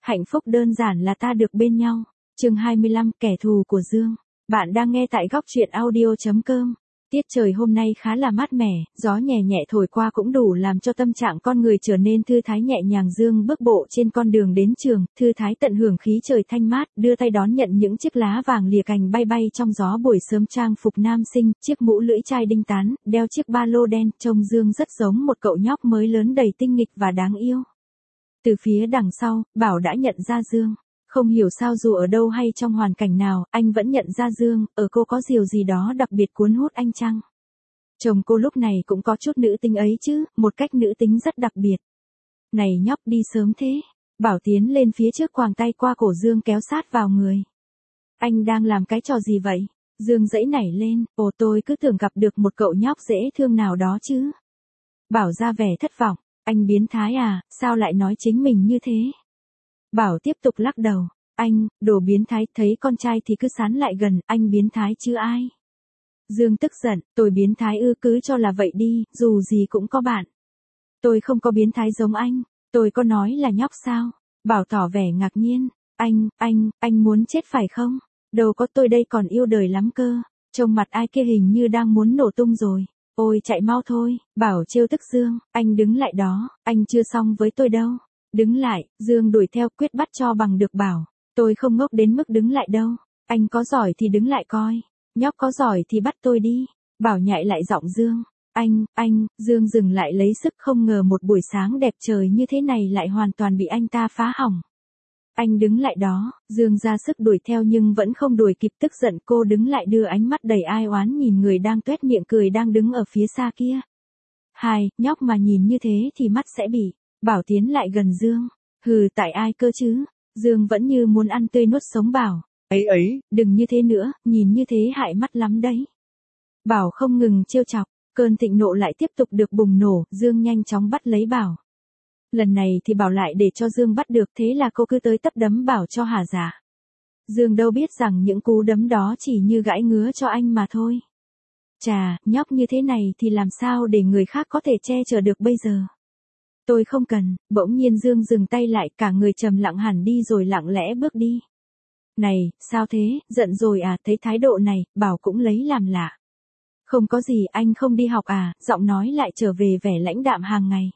Hạnh phúc đơn giản là ta được bên nhau. Chương 25, kẻ thù của Dương. Bạn đang nghe tại góc truyện audio.com. Tiết trời hôm nay khá là mát mẻ, gió nhẹ nhẹ thổi qua cũng đủ làm cho tâm trạng con người trở nên thư thái nhẹ nhàng. Dương bước bộ trên con đường đến trường, thư thái tận hưởng khí trời thanh mát, đưa tay đón nhận những chiếc lá vàng lìa cành bay bay trong gió buổi sớm. Trang phục nam sinh, chiếc mũ lưỡi chai đinh tán, đeo chiếc ba lô đen, trông Dương rất giống một cậu nhóc mới lớn đầy tinh nghịch và đáng yêu. Từ phía đằng sau, Bảo đã nhận ra Dương. Không hiểu sao dù ở đâu hay trong hoàn cảnh nào, anh vẫn nhận ra Dương, ở cô có điều gì đó đặc biệt cuốn hút anh chăng? Chồng cô lúc này cũng có chút nữ tính ấy chứ, một cách nữ tính rất đặc biệt. Này nhóc đi sớm thế. Bảo tiến lên phía trước quàng tay qua cổ Dương kéo sát vào người. Anh đang làm cái trò gì vậy? Dương giãy nảy lên, ồ tôi cứ tưởng gặp được một cậu nhóc dễ thương nào đó chứ. Bảo ra vẻ thất vọng, anh biến thái à, sao lại nói chính mình như thế? Bảo tiếp tục lắc đầu, anh, đồ biến thái, thấy con trai thì cứ sán lại gần, anh biến thái chứ ai? Dương tức giận, tôi biến thái ư, cứ cho là vậy đi, dù gì cũng có bạn. Tôi không có biến thái giống anh, tôi có nói là nhóc sao? Bảo tỏ vẻ ngạc nhiên, anh muốn chết phải không? Đâu có, tôi đây còn yêu đời lắm cơ, trông mặt ai kia hình như đang muốn nổ tung rồi. Ôi chạy mau thôi, Bảo trêu tức Dương, anh đứng lại đó, anh chưa xong với tôi đâu. Đứng lại, Dương đuổi theo quyết bắt cho bằng được. Bảo, tôi không ngốc đến mức đứng lại đâu, anh có giỏi thì đứng lại coi, nhóc có giỏi thì bắt tôi đi. Bảo nhại lại giọng Dương, Dương dừng lại lấy sức, không ngờ một buổi sáng đẹp trời như thế này lại hoàn toàn bị anh ta phá hỏng. Anh đứng lại đó, Dương ra sức đuổi theo nhưng vẫn không đuổi kịp, tức giận cô đứng lại đưa ánh mắt đầy ai oán nhìn người đang tuét miệng cười đang đứng ở phía xa kia. Nhóc mà nhìn như thế thì mắt sẽ bị. Bảo tiến lại gần Dương. Hừ, tại ai cơ chứ? Dương vẫn như muốn ăn tươi nuốt sống. Bảo, ấy, đừng như thế nữa, nhìn như thế hại mắt lắm đấy. Bảo không ngừng trêu chọc, cơn thịnh nộ lại tiếp tục được bùng nổ, Dương nhanh chóng bắt lấy Bảo. Lần này thì Bảo lại để cho Dương bắt được, thế là cô cứ tới tấp đấm Bảo cho hả dạ. Dương đâu biết rằng những cú đấm đó chỉ như gãi ngứa cho anh mà thôi. Chà, nhóc như thế này thì làm sao để người khác có thể che chở được bây giờ? Tôi không cần. Bỗng nhiên Dương dừng tay lại, cả người trầm lặng hẳn đi rồi lặng lẽ bước đi. Này, sao thế, giận rồi à? Thấy thái độ này, Bảo cũng lấy làm lạ. Không có gì, anh không đi học à? Giọng nói lại trở về vẻ lãnh đạm hàng ngày.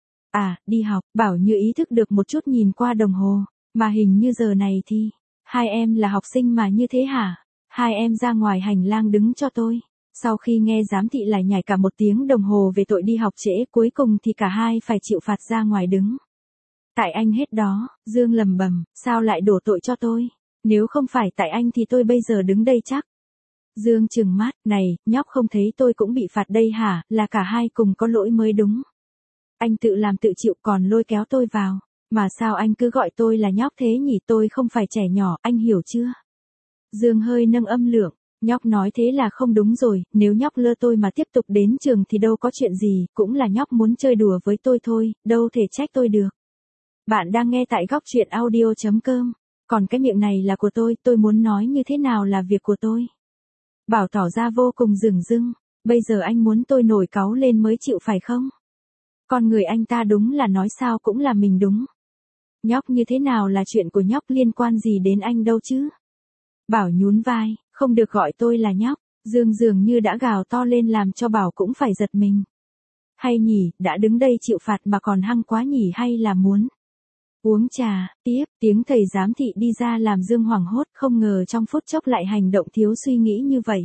À, đi học. Bảo như ý thức được một chút, nhìn qua đồng hồ, mà hình như giờ này thì, hai em là học sinh mà như thế hả? Hai em ra ngoài hành lang đứng cho tôi. Sau khi nghe giám thị lại nhảy cả 1 tiếng đồng hồ về tội đi học trễ, cuối cùng thì cả hai phải chịu phạt ra ngoài đứng. Tại anh hết đó, Dương lầm bầm, sao lại đổ tội cho tôi? Nếu không phải tại anh thì tôi bây giờ đứng đây chắc. Dương trừng mắt, này, nhóc không thấy tôi cũng bị phạt đây hả, là cả hai cùng có lỗi mới đúng. Anh tự làm tự chịu còn lôi kéo tôi vào, mà sao anh cứ gọi tôi là nhóc thế nhỉ, tôi không phải trẻ nhỏ, anh hiểu chưa? Dương hơi nâng âm lượng. Nhóc nói thế là không đúng rồi, nếu nhóc lơ tôi mà tiếp tục đến trường thì đâu có chuyện gì, cũng là nhóc muốn chơi đùa với tôi thôi, đâu thể trách tôi được. Bạn đang nghe tại góc truyện audio.com, còn cái miệng này là của tôi muốn nói như thế nào là việc của tôi. Bảo tỏ ra vô cùng dửng dưng, bây giờ anh muốn tôi nổi cáu lên mới chịu phải không? Con người anh ta đúng là nói sao cũng là mình đúng. Nhóc như thế nào là chuyện của nhóc, liên quan gì đến anh đâu chứ? Bảo nhún vai. Không được gọi tôi là nhóc. Dương dường như đã gào to lên làm cho Bảo cũng phải giật mình. Hay nhỉ, đã đứng đây chịu phạt mà còn hăng quá nhỉ, hay là muốn uống trà? Tiếp, tiếng thầy giám thị đi ra làm Dương hoảng hốt, không ngờ trong phút chốc lại hành động thiếu suy nghĩ như vậy.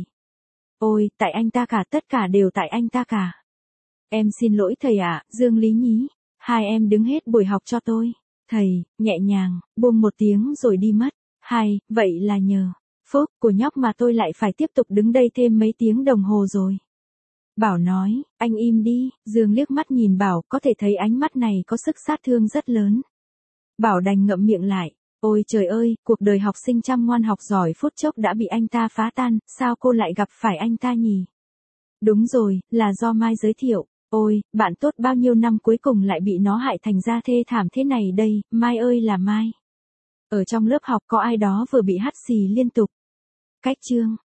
Ôi, tại anh ta cả, tất cả đều tại anh ta cả. Em xin lỗi thầy ạ, Dương lý nhí. Hai em đứng hết buổi học cho tôi. Thầy, nhẹ nhàng, buông một tiếng rồi đi mất. Vậy là nhờ phúc của nhóc mà tôi lại phải tiếp tục đứng đây thêm mấy tiếng đồng hồ rồi. Bảo nói, anh im đi. Dương liếc mắt nhìn Bảo, có thể thấy ánh mắt này có sức sát thương rất lớn. Bảo đành ngậm miệng lại. Ôi trời ơi, cuộc đời học sinh chăm ngoan học giỏi phút chốc đã bị anh ta phá tan, sao cô lại gặp phải anh ta nhỉ? Đúng rồi, là do Mai giới thiệu. Ôi, bạn tốt bao nhiêu năm cuối cùng lại bị nó hại thành ra thê thảm thế này đây, Mai ơi là Mai. Ở trong lớp học có ai đó vừa bị hắt xì liên tục. Cách chương.